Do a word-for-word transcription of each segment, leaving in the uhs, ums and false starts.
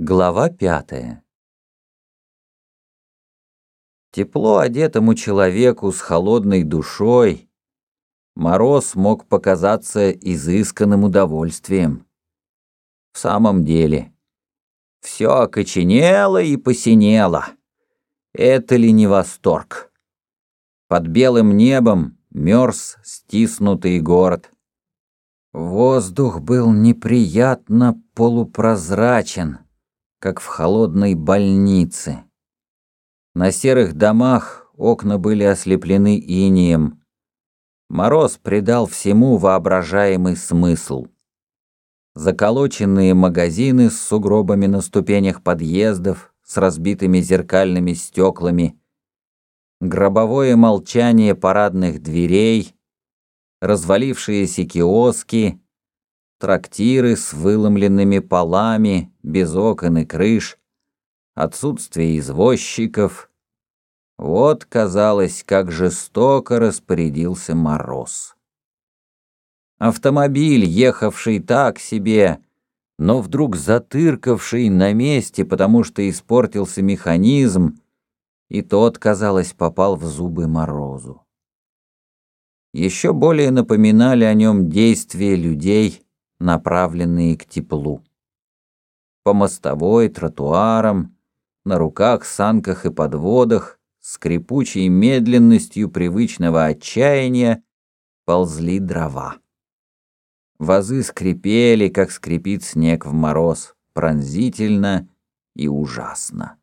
Глава пятая. Тепло одетому человеку с холодной душой мороз мог показаться изысканным удовольствием. В самом деле, все окоченело и посинело. Это ли не восторг? Под белым небом мерз стиснутый город. Воздух был неприятно полупрозрачен, как в холодной больнице. На серых домах окна были ослеплены инеем. Мороз придал всему воображаемый смысл. Заколоченные магазины с сугробами на ступенях подъездов, с разбитыми зеркальными стеклами, гробовое молчание парадных дверей, развалившиеся киоски, трактиры с выломленными полами, без окон и крыш, отсутствие извозчиков. Вот, казалось, как жестоко распорядился мороз. Автомобиль, ехавший так себе, но вдруг затыркавший на месте, потому что испортился механизм, и тот, казалось, попал в зубы морозу. Еще более напоминали о нем действия людей, направленные к теплу. По мостовой, тротуарам, на руках, санках и подводах, скрипучей медленностью привычного отчаяния ползли дрова. Возы скрипели, как скрипит снег в мороз, пронзительно и ужасно.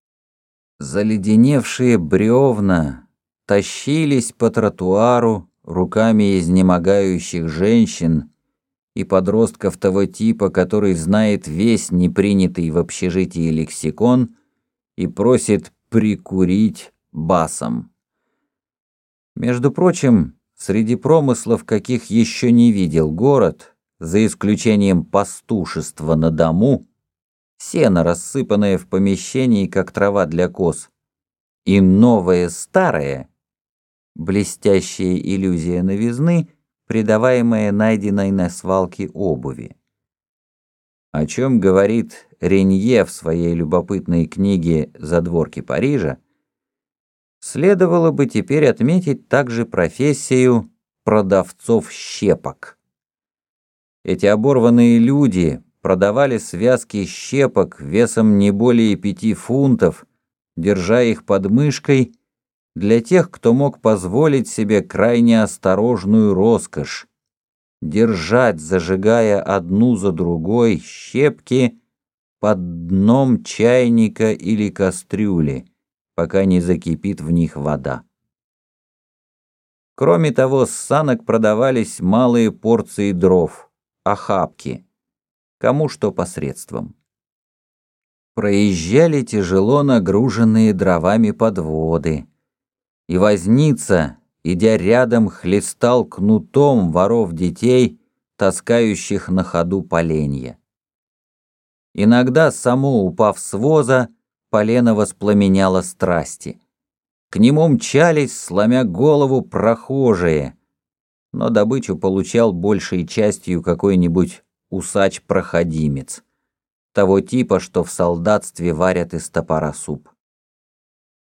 Заледеневшие бревна тащились по тротуару руками изнемогающих женщин и подростков того типа, который знает весь непринятый в общежитии лексикон и просит прикурить басом. Между прочим, среди промыслов, каких еще не видел город, за исключением пастушества на дому, сено, рассыпанное в помещении, как трава для коз, и новое старое, блестящая иллюзия новизны, придаваемая найденной на свалке обуви. О чем говорит Ренье в своей любопытной книге «Задворки Парижа», следовало бы теперь отметить также профессию продавцов щепок. Эти оборванные люди продавали связки щепок весом не более пяти фунтов, держа их под мышкой, для тех, кто мог позволить себе крайне осторожную роскошь — держать, зажигая одну за другой, щепки под дном чайника или кастрюли, пока не закипит в них вода. Кроме того, с санок продавались малые порции дров, охапки, кому что посредством. Проезжали тяжело нагруженные дровами подводы, и возница, идя рядом, хлестал кнутом воров-детей, таскающих на ходу поленья. Иногда, само упав с воза, полено воспламеняло страсти. К нему мчались, сломя голову, прохожие, но добычу получал большей частью какой-нибудь усач-проходимец, того типа, что в солдатстве варят из топора суп.